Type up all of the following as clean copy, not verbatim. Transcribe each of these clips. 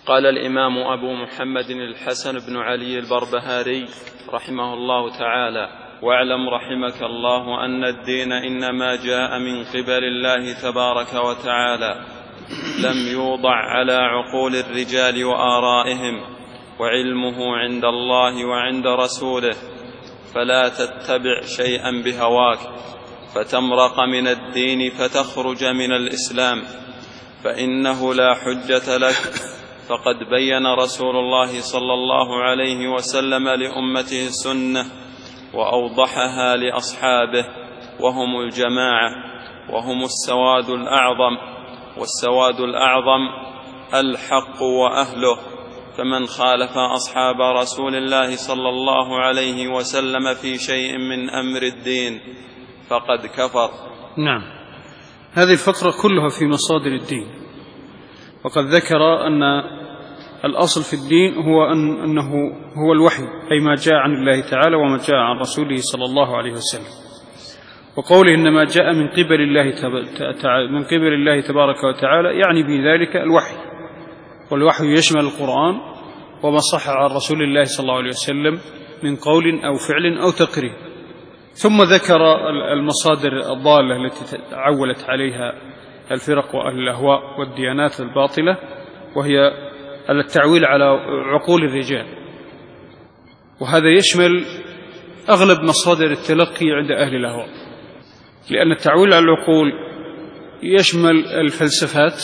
قال الإمام أبو محمد الحسن بن علي البربهاري رحمه الله تعالى: واعلم رحمك الله أن الدين إنما جاء من قبل الله تبارك وتعالى، لم يوضع على عقول الرجال وآرائهم، وعلمه عند الله وعند رسوله، فلا تتبع شيئا بهواك فتمرق من الدين فتخرج من الإسلام، فإنه لا حجة لك. فقد بين رسول الله صلى الله عليه وسلم لأمته السنة وأوضحها لأصحابه، وهم الجماعة، وهم السواد الأعظم، والسواد الأعظم الحق وأهله، فمن خالف أصحاب رسول الله صلى الله عليه وسلم في شيء من أمر الدين فقد كفر. نعم، هذه الفقرة كلها في مصادر الدين، وقد ذكر أن الأصل في الدين هو أنه هو الوحي، أي ما جاء عن الله تعالى وما جاء عن رسوله صلى الله عليه وسلم. وقوله إنما جاء من قبل الله تبارك وتعالى يعني بذلك الوحي، والوحي يشمل القرآن وما صح عن رسول الله صلى الله عليه وسلم من قول أو فعل أو تقرير. ثم ذكر المصادر الضالة التي تعولت عليها الفرق وأهل الأهواء والديانات الباطلة، وهي التعويل على عقول الرجال، وهذا يشمل أغلب مصادر التلقي عند أهل الأهواء، لأن التعويل على العقول يشمل الفلسفات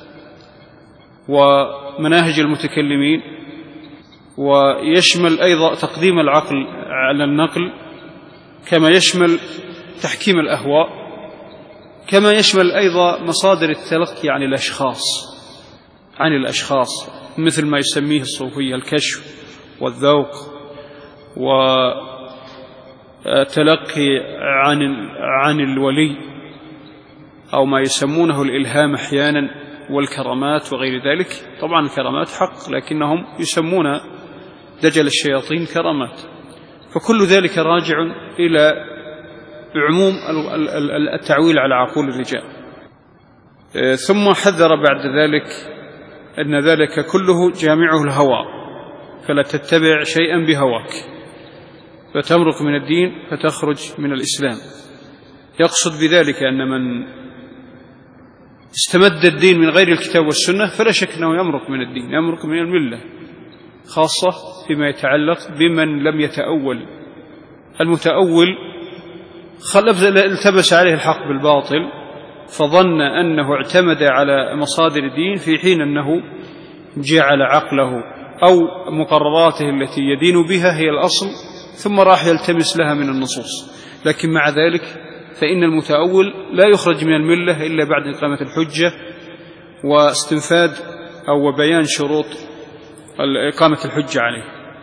ومناهج المتكلمين، ويشمل أيضا تقديم العقل على النقل، كما يشمل تحكيم الأهواء، كما يشمل أيضا مصادر التلقي عن الأشخاص مثل ما يسميه الصوفية الكشف والذوق، وتلقي عن الولي، أو ما يسمونه الإلهام أحيانا، والكرامات وغير ذلك. طبعا الكرامات حق، لكنهم يسمون دجل الشياطين كرامات، فكل ذلك راجع إلى عموم التعويل على عقول الرجال. ثم حذر بعد ذلك أن ذلك كله جامعه الهوى، فلا تتبع شيئا بهواك فتمرق من الدين فتخرج من الإسلام. يقصد بذلك أن من استمد الدين من غير الكتاب والسنة فلا شك أنه يمرق من الدين، يمرق من الملة، خاصة فيما يتعلق بمن لم يتأول. المتأول التبس عليه الحق بالباطل، فظن أنه اعتمد على مصادر الدين في حين أنه جعل عقله أو مقرراته التي يدين بها هي الأصل، ثم راح يلتمس لها من النصوص. لكن مع ذلك فإن المتأول لا يخرج من الملة إلا بعد إقامة الحجة واستنفاد أو بيان شروط إقامة الحجة عليه.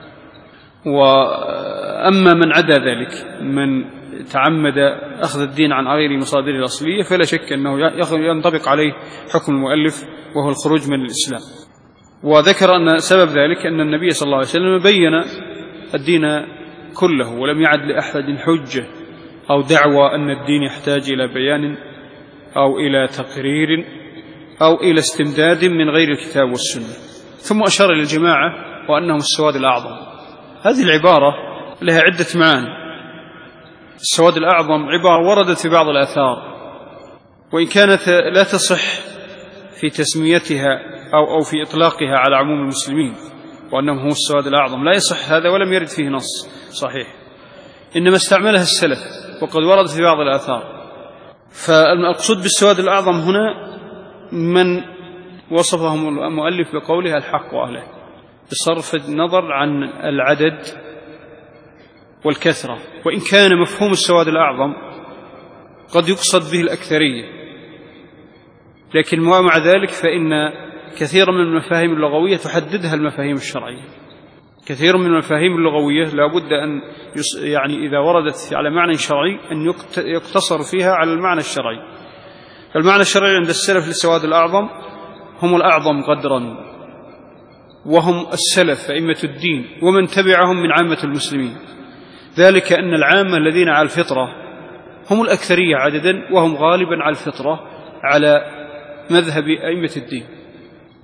وأما من عدا ذلك، من تعمد أخذ الدين عن غير مصادره الأصلية، فلا شك أنه ينطبق عليه حكم المؤلف، وهو الخروج من الإسلام. وذكر أن سبب ذلك أن النبي صلى الله عليه وسلم بين الدين كله، ولم يعد لأحد حجة أو دعوى أن الدين يحتاج إلى بيان أو إلى تقرير أو إلى استمداد من غير الكتاب والسنة. ثم أشار إلى الجماعة وأنهم السواد الأعظم. هذه العبارة لها عدة معاني. السواد الأعظم عبارة وردت في بعض الآثار، وإن كانت لا تصح في تسميتها أو في إطلاقها على عموم المسلمين وأنهم هم السواد الأعظم، لا يصح هذا ولم يرد فيه نص صحيح، إنما استعملها السلف وقد ورد في بعض الآثار. فالمقصود بالسواد الأعظم هنا من وصفهم المؤلف بقوله الحق وأهله، بصرف النظر عن العدد والكثرة، وإن كان مفهوم السواد الأعظم قد يقصد به الأكثرية، لكن مع ذلك فإن كثيرا من المفاهيم اللغوية تحددها المفاهيم الشرعية. كثير من المفاهيم اللغوية لا بد أن يعني إذا وردت على معنى شرعي أن يقتصر فيها على المعنى الشرعي. فالمعنى الشرعي عند السلف للسواد الأعظم هم الأعظم قدرا، وهم السلف أئمة الدين ومن تبعهم من عامة المسلمين، ذلك أن العامة الذين على الفطرة هم الأكثرية عددا، وهم غالبا على الفطرة على مذهب أئمة الدين.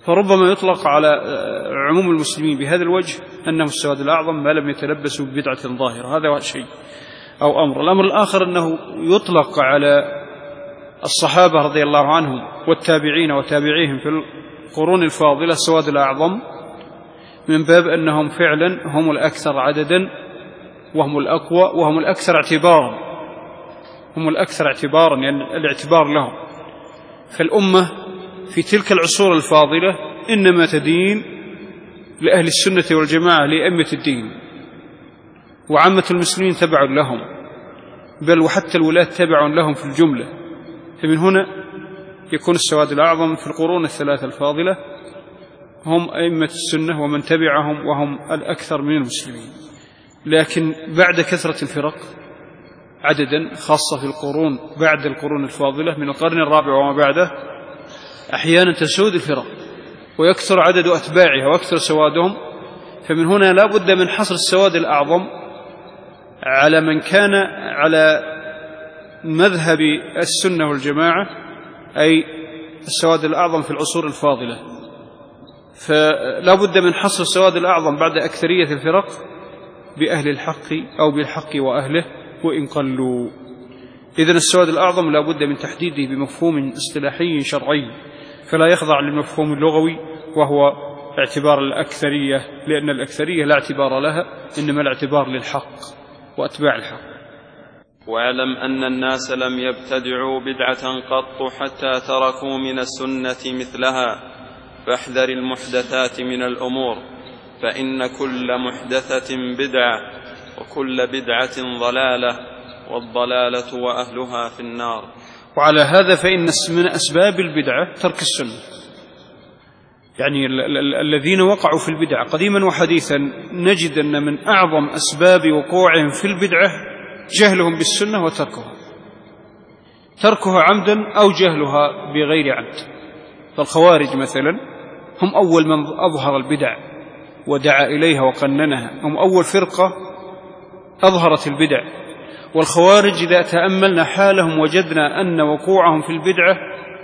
فربما يطلق على عموم المسلمين بهذا الوجه أنه السواد الأعظم ما لم يتلبسوا ببدعة ظاهرة. هذا شيء أو أمر. الأمر الآخر أنه يطلق على الصحابة رضي الله عنهم والتابعين وتابعيهم في القرون الفاضلة السواد الأعظم، من باب أنهم فعلا هم الأكثر عددا وهم الأقوى وهم الأكثر اعتبارا، هم الأكثر اعتبارا يعني الاعتبار لهم. فالأمة في تلك العصور الفاضلة إنما تدين لأهل السنة والجماعة لأئمة الدين، وعامة المسلمين تبع لهم، بل وحتى الولاة تبع لهم في الجملة. فمن هنا يكون السواد الأعظم في القرون الثلاثة الفاضلة هم أئمة السنة ومن تبعهم وهم الأكثر من المسلمين. لكن بعد كثرة الفرق عددا، خاصة في القرون بعد القرون الفاضلة من القرن الرابع وما بعده، أحيانا تسود الفرق ويكثر عدد أتباعها ويكثر سوادهم. فمن هنا لا بد من حصر السواد الأعظم على من كان على مذهب السنة والجماعة، أي السواد الأعظم في العصور الفاضلة. فلا بد من حصر السواد الأعظم بعد أكثرية الفرق بأهل الحق أو بالحق وأهله وإن قلوا. إذن السواد الأعظم لا بد من تحديده بمفهوم اصطلاحي شرعي، فلا يخضع للمفهوم اللغوي وهو اعتبار الأكثرية، لأن الأكثرية لا اعتبار لها، إنما الاعتبار للحق وأتباع الحق. واعلم أن الناس لم يبتدعوا بدعة قط حتى تركوا من السنة مثلها، فاحذر المحدثات من الأمور، فإن كل محدثة بدعة وكل بدعة ضلالة، والضلالة وأهلها في النار. وعلى هذا فإن من أسباب البدعة ترك السنة. يعني الذين وقعوا في البدعة قديما وحديثا نجد أن من أعظم أسباب وقوعهم في البدعة جهلهم بالسنة تركها عمدا أو جهلها بغير عمد. فالخوارج مثلا هم أول من أظهر البدع ودعا إليها وقننها، هم أول فرقة أظهرت البدع. والخوارج إذا تأملنا حالهم وجدنا أن وقوعهم في البدعة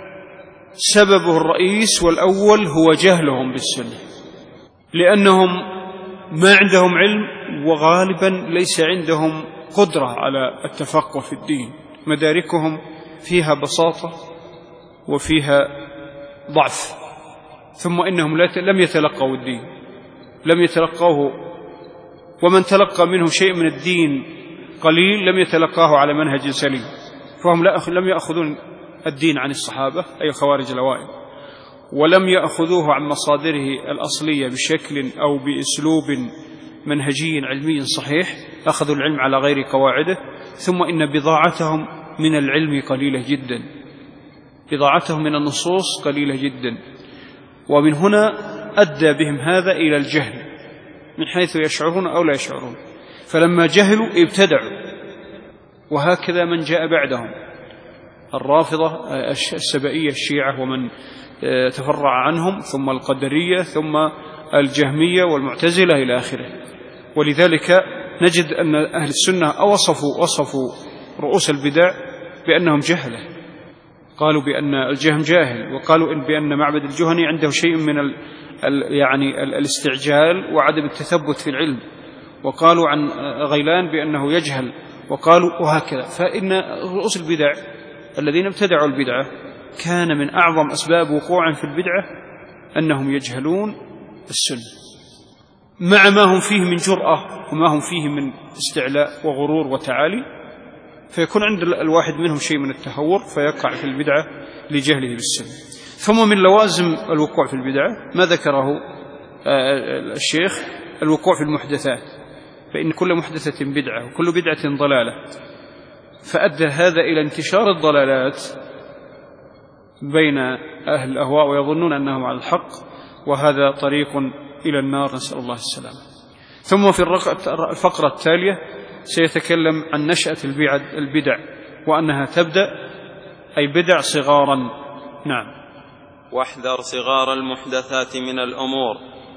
سببه الرئيس والأول هو جهلهم بالسنة، لأنهم ما عندهم علم وغالبا ليس عندهم قدرة على التفقه في الدين، مداركهم فيها بساطة وفيها ضعف. ثم إنهم لم يتلقوا الدين، لم يتلقوه، ومن تلقى منه شيء من الدين قليل لم يتلقاه على منهج سليم، فهم لم يأخذون الدين عن الصحابة أي خوارج الأوائل، ولم يأخذوه عن مصادره الأصلية بشكل أو بأسلوب منهجي علمي صحيح، أخذوا العلم على غير قواعده. ثم إن بضاعتهم من العلم قليلة جدا، بضاعتهم من النصوص قليلة جدا، ومن هنا أدى بهم هذا إلى الجهل من حيث يشعرون أو لا يشعرون. فلما جهلوا ابتدعوا، وهكذا من جاء بعدهم، الرافضة السبائية الشيعة ومن تفرع عنهم، ثم القدرية، ثم الجهمية والمعتزلة إلى آخره. ولذلك نجد أن أهل السنة وصفوا رؤوس البدع بأنهم جهلة، قالوا بأن الجهم جاهل، وقالوا بأن معبد الجهني عنده شيء من يعني الاستعجال وعدم التثبت في العلم، وقالوا عن غيلان بأنه يجهل، وقالوا وهكذا. فإن رؤوس البدع الذين ابتدعوا البدعة كان من أعظم أسباب وقوعهم في البدعة أنهم يجهلون السنة، مع ما هم فيه من جرأة وما هم فيه من استعلاء وغرور وتعالي، فيكون عند الواحد منهم شيء من التهور فيقع في البدعة لجهله بالسنة. ثم من لوازم الوقوع في البدعة ما ذكره الشيخ الوقوع في المحدثات، فإن كل محدثة بدعة وكل بدعة ضلالة، فأدى هذا إلى انتشار الضلالات بين أهل الأهواء ويظنون أنهم على الحق، وهذا طريق إلى النار، نسأل الله السلامة. ثم في الفقرة التالية سيتكلم عن نشأة البدع وأنها تبدأ أي بدع صغارا. نعم. واحذر صغار المحدثات من الأمور،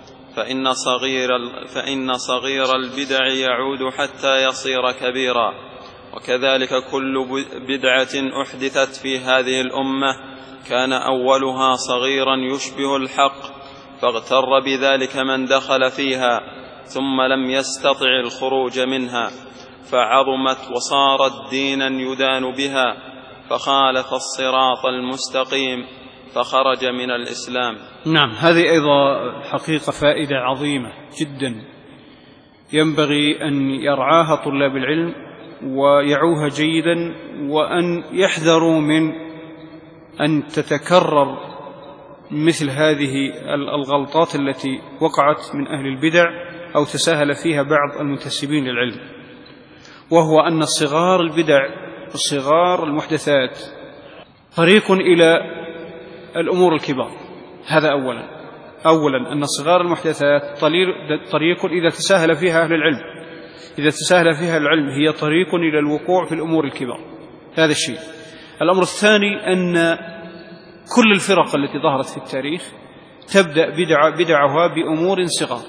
فإن صغير البدع يعود حتى يصير كبيرا، وكذلك كل بدعة أحدثت في هذه الأمة كان أولها صغيرا يشبه الحق، فاغتر بذلك من دخل فيها ثم لم يستطع الخروج منها، فعظمت وصارت دينا يدان بها، فخالف الصراط المستقيم فخرج من الإسلام. نعم، هذه أيضا حقيقة فائدة عظيمة جدا ينبغي أن يرعاها طلاب العلم ويعوها جيدا، وأن يحذروا من أن تتكرر مثل هذه الغلطات التي وقعت من أهل البدع أو تساهل فيها بعض المنتسبين للعلم، وهو أن صغار البدع وصغار المحدثات طريق إلى الأمور الكبار. هذا أولا أن صغار المحدثات طريق إذا تساهل فيها أهل العلم، إذا تساهل فيها العلم هي طريق إلى الوقوع في الأمور الكبار. هذا الشيء. الأمر الثاني أن كل الفرق التي ظهرت في التاريخ تبدأ بدعها بأمور صغار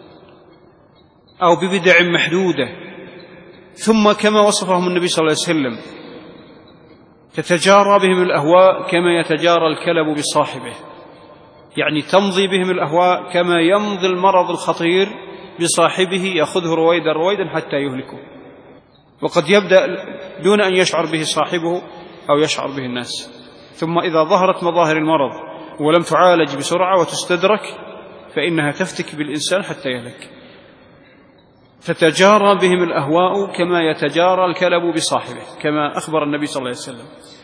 أو ببدع محدودة، ثم كما وصفهم النبي صلى الله عليه وسلم تتجارى بهم الأهواء كما يتجارى الكلب بصاحبه، يعني تمضي بهم الأهواء كما يمضي المرض الخطير بصاحبه، يأخذه رويدا حتى يهلكه، وقد يبدأ دون أن يشعر به صاحبه أو يشعر به الناس، ثم إذا ظهرت مظاهر المرض ولم تعالج بسرعة وتستدرك فإنها تفتك بالإنسان حتى يهلك. تتجارى بهم الأهواء كما يتجارى الكلب بصاحبه، كما أخبر النبي صلى الله عليه وسلم.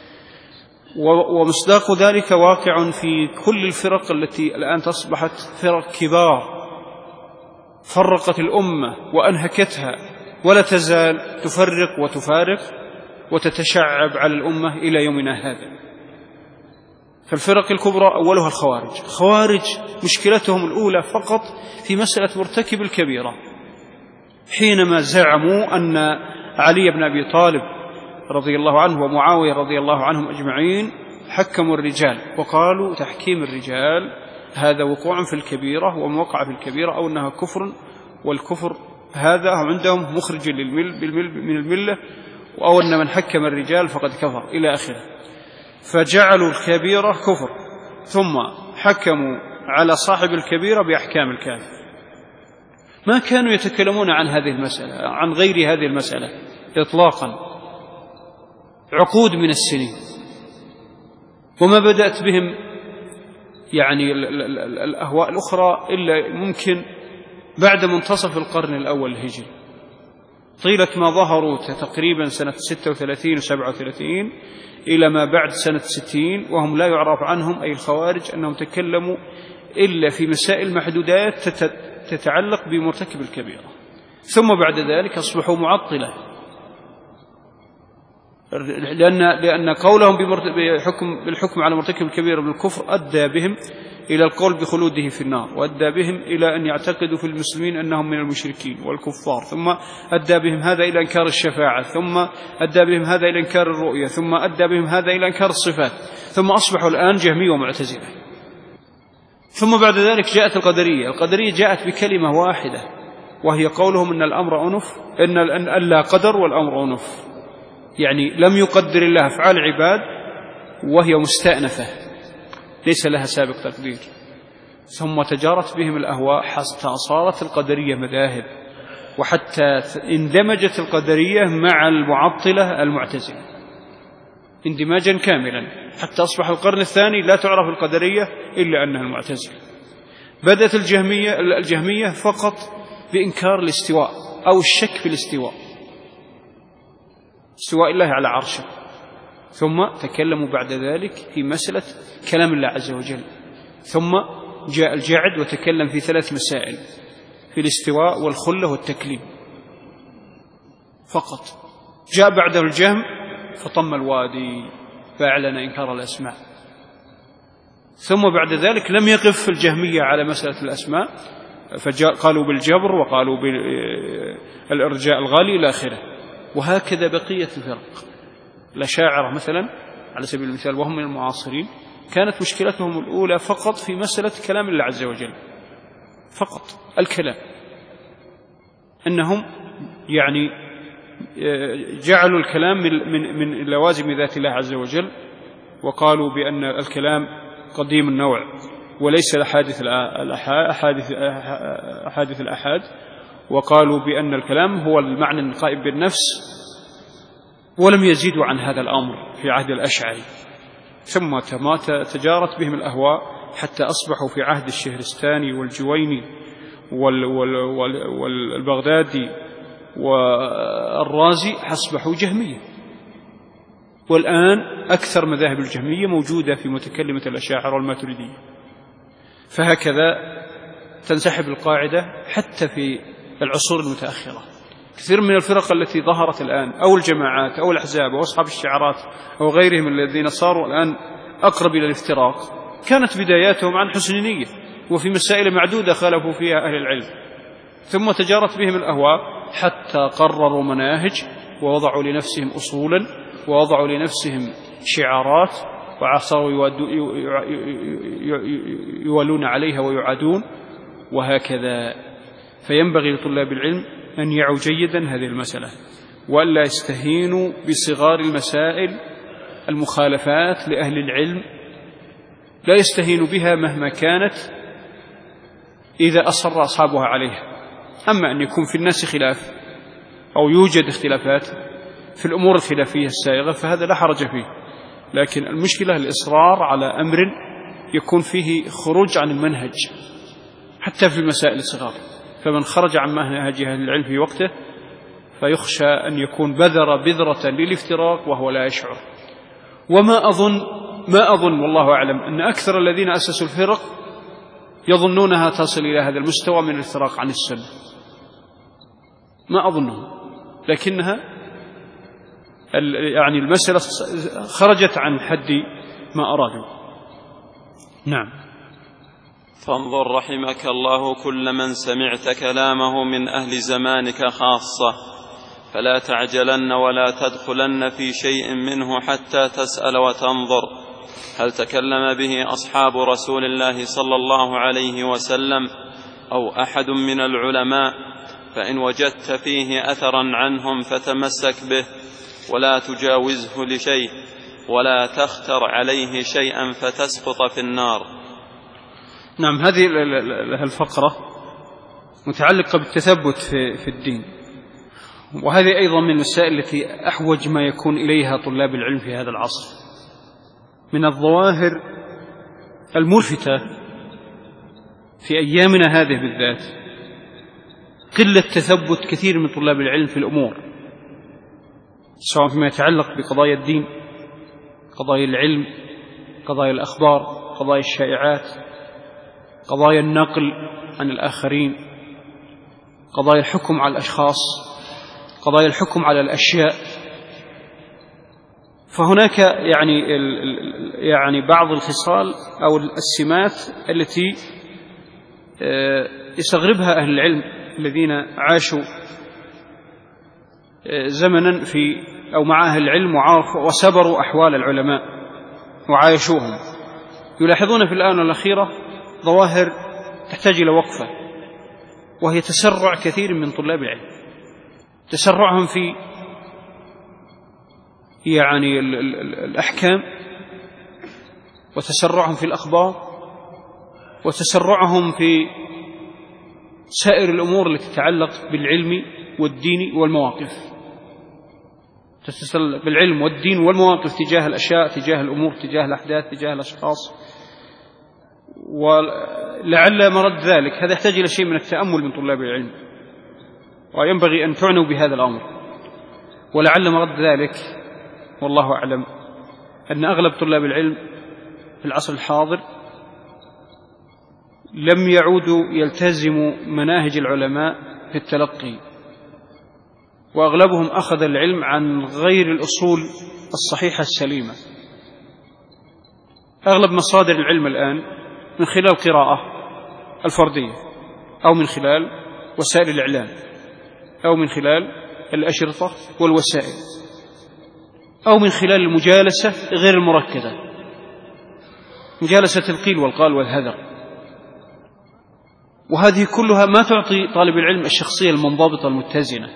ومصداق ذلك واقع في كل الفرق التي الآن تصبحت فرق كبار فرقت الأمة وأنهكتها، ولا تزال تفرق وتفارق وتتشعب على الأمة إلى يومنا هذا. فالفرق الكبرى أولها الخوارج مشكلتهم الأولى فقط في مسألة مرتكب الكبيرة، حينما زعموا أن علي بن أبي طالب رضي الله عنه ومعاوية رضي الله عنهم أجمعين حكموا الرجال، وقالوا تحكيم الرجال هذا وقوع في الكبيرة وموقع في الكبيرة، أو أنها كفر، والكفر هذا عندهم مخرج من الملة، أو أن من حكم الرجال فقد كفر إلى آخره. فجعلوا الكبيرة كفر، ثم حكموا على صاحب الكبيرة بأحكام الكافر. ما كانوا يتكلمون عن هذه المسألة عن غير هذه المسألة إطلاقا عقود من السنين، وما بدأت بهم يعني الأهواء الأخرى إلا ممكن بعد منتصف القرن الأول الهجري، طيلة ما ظهروا تقريبا سنة 36 و 37 إلى ما بعد سنة 60، وهم لا يعرف عنهم أي الخوارج أنهم تكلموا إلا في مسائل محدودات تتعلق بمرتكب الكبيرة، ثم بعد ذلك أصبحوا معطلة، لأن قولهم بالحكم على مرتكب الكبيرة بالكفر أدى بهم إلى القول بخلوده في النار، وأدى بهم إلى أن يعتقدوا في المسلمين أنهم من المشركين والكفار، ثم أدى بهم هذا إلى إنكار الشفاعة، ثم أدى بهم هذا إلى إنكار الرؤية، ثم أدى بهم هذا إلى إنكار الصفات، ثم أصبحوا الآن جهمية ومعتزلة. ثم بعد ذلك جاءت القدرية جاءت بكلمة واحدة، وهي قولهم أن الأمر أنف، أن لا قدر والأمر أنف، يعني لم يقدر الله أفعال العباد وهي مستأنفة ليس لها سابق تقدير. ثم تجارت بهم الأهواء حتى صارت القدرية مذاهب، وحتى اندمجت القدرية مع المعطلة المعتزلة اندماجا كاملا، حتى أصبح القرن الثاني لا تعرف القدرية إلا أنها المعتزلة. بدأت الجهمية فقط بإنكار الاستواء أو الشك في الاستواء، استواء الله على عرشه، ثم تكلموا بعد ذلك في مسألة كلام الله عز وجل، ثم جاء الجعد وتكلم في 3 مسائل، في الاستواء والخلة والتكليم فقط. جاء بعده الجهم فطم الوادي فأعلن إنكار الأسماء. ثم بعد ذلك لم يقف الجهمية على مسألة الأسماء، فقالوا بالجبر وقالوا بالإرجاء الغالي إلى آخره. وهكذا بقية الفرق. الأشاعرة مثلا على سبيل المثال وهم من المعاصرين كانت مشكلتهم الأولى فقط في مسألة كلام الله عز وجل، فقط الكلام، أنهم يعني جعلوا الكلام من لوازم ذات الله عز وجل، وقالوا بأن الكلام قديم النوع وليس أحاديث الأحاد، وقالوا بأن الكلام هو المعنى القائم بالنفس، ولم يزيدوا عن هذا الأمر في عهد الأشعري، ثم تجارت بهم الأهواء حتى أصبحوا في عهد الشهرستاني والجويني والبغدادي والرازي أصبحوا جهمية. والآن أكثر مذاهب الجهمية موجودة في متكلمة الأشاعرة والماتريدية. فهكذا تنسحب القاعدة حتى في العصور المتأخرة. كثير من الفرق التي ظهرت الآن أو الجماعات أو الأحزاب أو أصحاب الشعارات أو غيرهم الذين صاروا الآن أقرب إلى الافتراق كانت بداياتهم عن حسن نية، وفي مسائل معدودة خالفوا فيها أهل العلم، ثم تجارت بهم الأهواء حتى قرروا مناهج ووضعوا لنفسهم أصولا ووضعوا لنفسهم شعارات وصاروا يولون عليها ويعادون وهكذا. فينبغي لطلاب العلم أن يعوا جيدا هذه المسألة، وألا يستهينوا بصغار المسائل المخالفات لأهل العلم، لا يستهينوا بها مهما كانت إذا أصر أصحابها عليها. أما أن يكون في الناس خلاف أو يوجد اختلافات في الأمور الخلافية السائغة فهذا لا حرج فيه، لكن المشكلة الإصرار على أمر يكون فيه خروج عن المنهج حتى في المسائل الصغار. فمن خرج عن منهج أهل العلم في وقته فيخشى أن يكون بذر بذرة للافتراق وهو لا يشعر. وما أظن والله أعلم أن أكثر الذين أسسوا الفرق يظنونها تصل إلى هذا المستوى من الافتراق عن السنة، ما أظنه، لكنها يعني المسألة خرجت عن حد ما أرادوا. نعم. فانظر رحمك الله كل من سمعت كلامه من أهل زمانك خاصة، فلا تعجلن ولا تدخلن في شيء منه حتى تسأل وتنظر هل تكلم به أصحاب رسول الله صلى الله عليه وسلم أو أحد من العلماء، فإن وجدت فيه أثرا عنهم فتمسك به ولا تجاوزه لشيء ولا تختر عليه شيئا فتسقط في النار. نعم، هذه الفقرة متعلقة بالتثبت في الدين، وهذه أيضا من المسائل التي أحوج ما يكون إليها طلاب العلم في هذا العصر. من الظواهر الملفتة في أيامنا هذه بالذات قلة تثبت كثير من طلاب العلم في الأمور، سواء فيما يتعلق بقضايا الدين، قضايا العلم، قضايا الأخبار، قضايا الشائعات، قضايا النقل عن الآخرين، قضايا الحكم على الأشخاص، قضايا الحكم على الأشياء. فهناك يعني بعض الخصال أو السمات التي يستغربها أهل العلم الذين عاشوا زمنا في أو مع أهل العلم وسبروا أحوال العلماء وعايشوهم، يلاحظون في الآونة الأخيرة ظواهر تحتاج إلى وقفة، وهي تسرع كثير من طلاب العلم، تسرعهم في الأحكام، وتسرعهم في الأخبار، وتسرعهم في سائر الأمور التي تتعلق بالعلم والدين والمواقف، بالعلم والدين والمواقف تجاه الأشياء، تجاه الأمور، تجاه الأحداث، تجاه الأشخاص. ولعل مرد ذلك هذا يحتاج إلى شيء من التأمل من طلاب العلم، وينبغي أن تعنوا بهذا الأمر. ولعل مرد ذلك والله أعلم أن أغلب طلاب العلم في العصر الحاضر لم يعودوا يلتزموا مناهج العلماء في التلقي، وأغلبهم أخذ العلم عن غير الأصول الصحيحة السليمة. أغلب مصادر العلم الآن من خلال القراءة الفردية، أو من خلال وسائل الإعلام، أو من خلال الأشرطة والوسائل، أو من خلال المجالسة غير المركزة، مجالسة القيل والقال والهذر. وهذه كلها ما تعطي طالب العلم الشخصية المنضبطة المتزنة،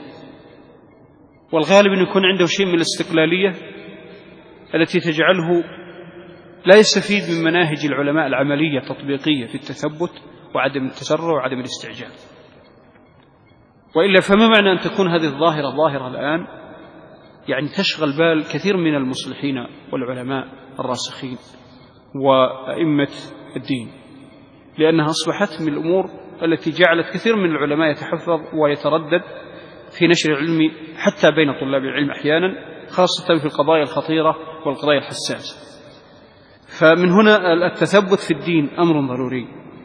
والغالب أن يكون عنده شيء من الاستقلالية التي تجعله لا يستفيد من مناهج العلماء العملية التطبيقية في التثبت وعدم التسرع وعدم الاستعجال. وإلا فما معنى أن تكون هذه الظاهرة ظاهرة الآن يعني تشغل بال كثير من المصلحين والعلماء الراسخين وأئمة الدين، لأنها أصبحت من الأمور التي جعلت كثير من العلماء يتحفظ ويتردد في نشر العلم حتى بين طلاب العلم أحيانا، خاصة في القضايا الخطيرة والقضايا الحساسة. فمن هنا التثبت في الدين أمر ضروري.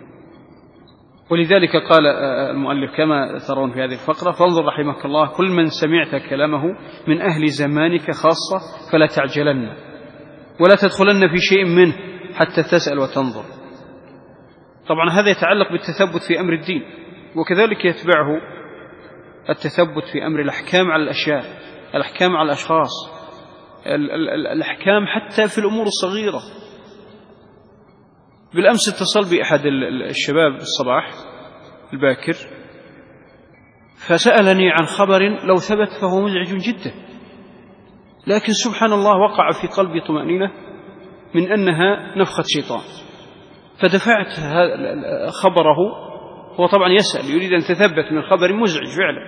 ولذلك قال المؤلف كما ترون في هذه الفقرة: فانظر رحمك الله كل من سمعت كلامه من أهل زمانك خاصة فلا تعجلن ولا تدخلن في شيء منه حتى تسأل وتنظر. طبعا هذا يتعلق بالتثبت في أمر الدين، وكذلك يتبعه التثبت في أمر الأحكام على الأشياء، الأحكام على الأشخاص، الأحكام حتى في الأمور الصغيرة. بالأمس اتصل بأحد الشباب الصباح الباكر فسألني عن خبر لو ثبت فهو مزعج جدا، لكن سبحان الله وقع في قلبي طمأنينة من أنها نفخة شيطان، فدفعت خبره. هو طبعا يسأل يريد أن تثبت من خبر مزعج فعلا،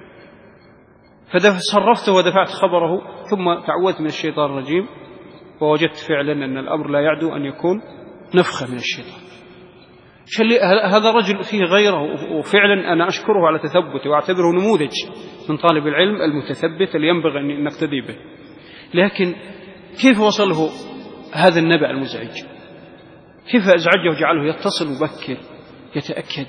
فصرفته ودفعت خبره، ثم تعوذت من الشيطان الرجيم ووجدت فعلا أن الأمر لا يعدو أن يكون نفخة من الشيطان. هذا رجل فيه غيره، وفعلا أنا أشكره على تثبته وأعتبره نموذج من طالب العلم المتثبت اللي ينبغي أن نقتدي به. لكن كيف وصله هذا النبأ المزعج؟ كيف أزعجه وجعله يتصل مبكر يتأكد؟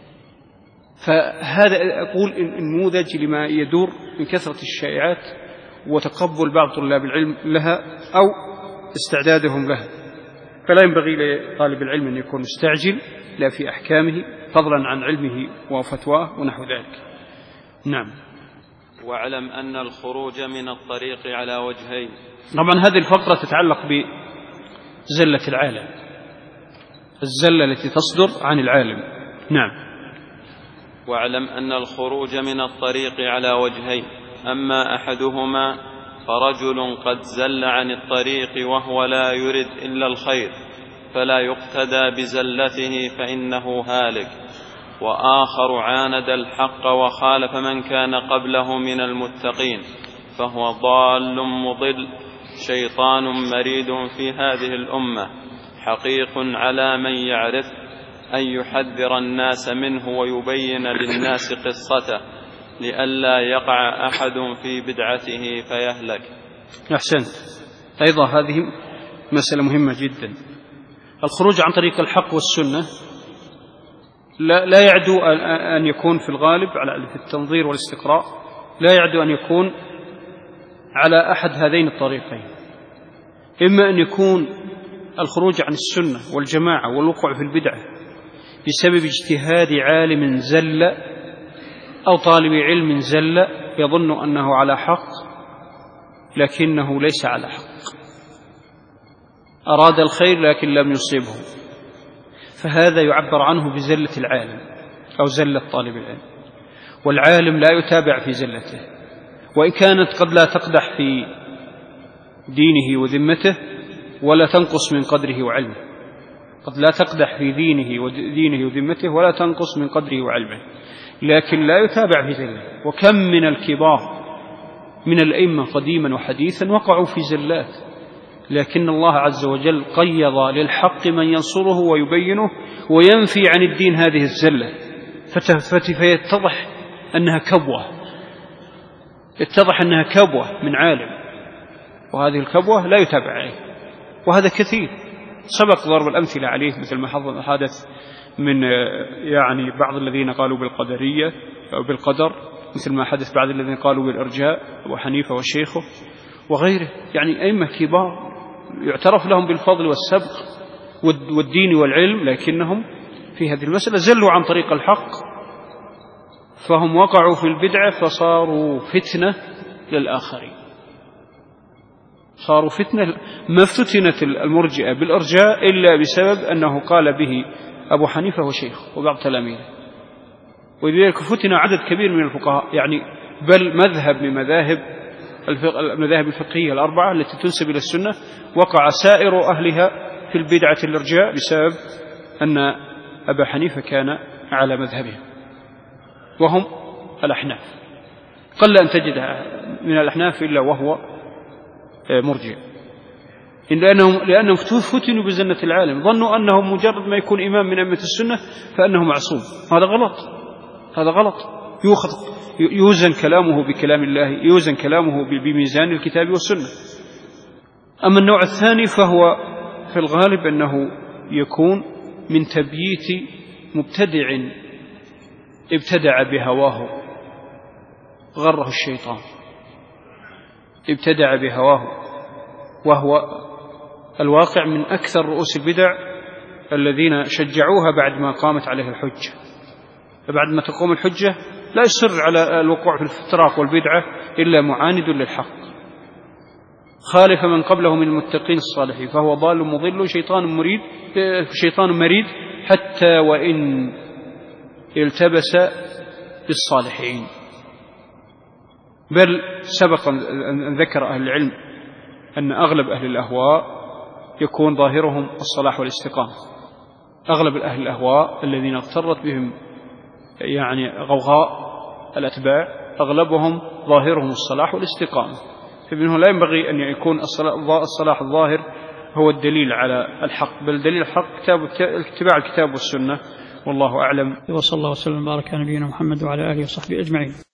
فهذا أقول نموذج لما يدور من كثرة الشائعات وتقبل بعض طلاب العلم لها أو استعدادهم لها. فلا ينبغي لطالب العلم أن يكون مستعجل لا في أحكامه فضلا عن علمه وفتواه ونحو ذلك. نعم. واعلم أن الخروج من الطريق على وجهين. طبعا هذه الفقرة تتعلق بزلة العالم، الزلة التي تصدر عن العالم. نعم. واعلم أن الخروج من الطريق على وجهين: أما أحدهما فرجل قد زل عن الطريق وهو لا يرد إلا الخير فلا يقتدى بزلته فإنه هالك، وآخر عاند الحق وخالف من كان قبله من المتقين فهو ضال مضل شيطان مريد في هذه الأمة، حقيق على من يعرف أن يحذر الناس منه ويبين للناس قصته لئلا يقع أحد في بدعته فيهلك. أحسنت. أيضا هذه مسألة مهمة جدا. الخروج عن طريق الحق والسنة لا يعدو أن يكون في الغالب في التنظير والاستقراء لا يعدو أن يكون على أحد هذين الطريقين: إما أن يكون الخروج عن السنة والجماعة والوقوع في البدعة بسبب اجتهاد عالم زل أو طالب علم زل يظن أنه على حق لكنه ليس على حق، أراد الخير لكن لم يصيبه، فهذا يعبر عنه بزلة العالم أو زلة طالب العلم. والعالم لا يتابع في زلته، وإن كانت قد لا تقدح في دينه وذمته ولا تنقص من قدره وعلمه، قد لا تقدح في دينه وذمته ولا تنقص من قدره وعلمه، لكن لا يتابع في زله. وكم من الكبار من الأئمة قديما وحديثا وقعوا في زلات، لكن الله عز وجل قيض للحق من ينصره ويبينه وينفي عن الدين هذه الزلة، فيتضح أنها كبوة، يتضح أنها كبوة من عالم، وهذه الكبوة لا يتابع عليه. وهذا كثير سبق ضرب الأمثلة عليه، مثل ما حدث من يعني بعض الذين قالوا بالقدرية أو بالقدر، مثل ما حدث بعض الذين قالوا بالإرجاء أبو حنيفة وشيخه وغيره، يعني أئمة كبار يعترف لهم بالفضل والسبق والدين والعلم، لكنهم في هذه المسألة زلوا عن طريق الحق، فهم وقعوا في البدعة فصاروا فتنة للآخرين، صاروا فتنة. ما فتنت المرجئة بالإرجاء إلا بسبب أنه قال به أبو حنيفة وشيخه وبعض تلاميذه، ولذلك فتن عدد كبير من الفقهاء، يعني بل مذهب من مذاهب المذاهب الفقهية الأربعة التي تنسب إلى السنة وقع سائر أهلها في البدعة الإرجاء بسبب أن أبا حنيفة كان على مذهبهم، وهم الأحناف. قل أن تجد من الأحناف إلا وهو مرجع، لأنهم فتنوا بزنة العالم، ظنوا أنه مجرد ما يكون إمام من أئمة السنة فأنه معصوم. هذا غلط، هذا غلط. يوزن كلامه بكلام الله، يوزن كلامه بميزان الكتاب والسنة. أما النوع الثاني فهو في الغالب أنه يكون من تبييت مبتدع ابتدع بهواه غره الشيطان، ابتدع بهواه، وهو الواقع من أكثر رؤوس البدع الذين شجعوها بعد ما قامت عليه الحجة. فبعد ما تقوم الحجة لا يصر على الوقوع في الافتراق والبدعة إلا معاند للحق، خالف من قبله من المتقين الصالحين، فهو ضال مضل شيطان مريد حتى وإن التبس بالصالحين. بل سبق أن ذكر أهل العلم أن أغلب أهل الأهواء يكون ظاهرهم الصلاح والاستقامة. أغلب أهل الأهواء الذين اغترت بهم غوغاء الأتباع أغلبهم ظاهرهم الصلاح والاستقامة، فمنه لا ينبغي أن يكون الصلاح الظاهر هو الدليل على الحق، بل دليل الحق اتباع الكتاب والسنة. والله أعلم. وصلى الله وسلم وبارك على نبينا محمد وعلى آله وصحبه أجمعين.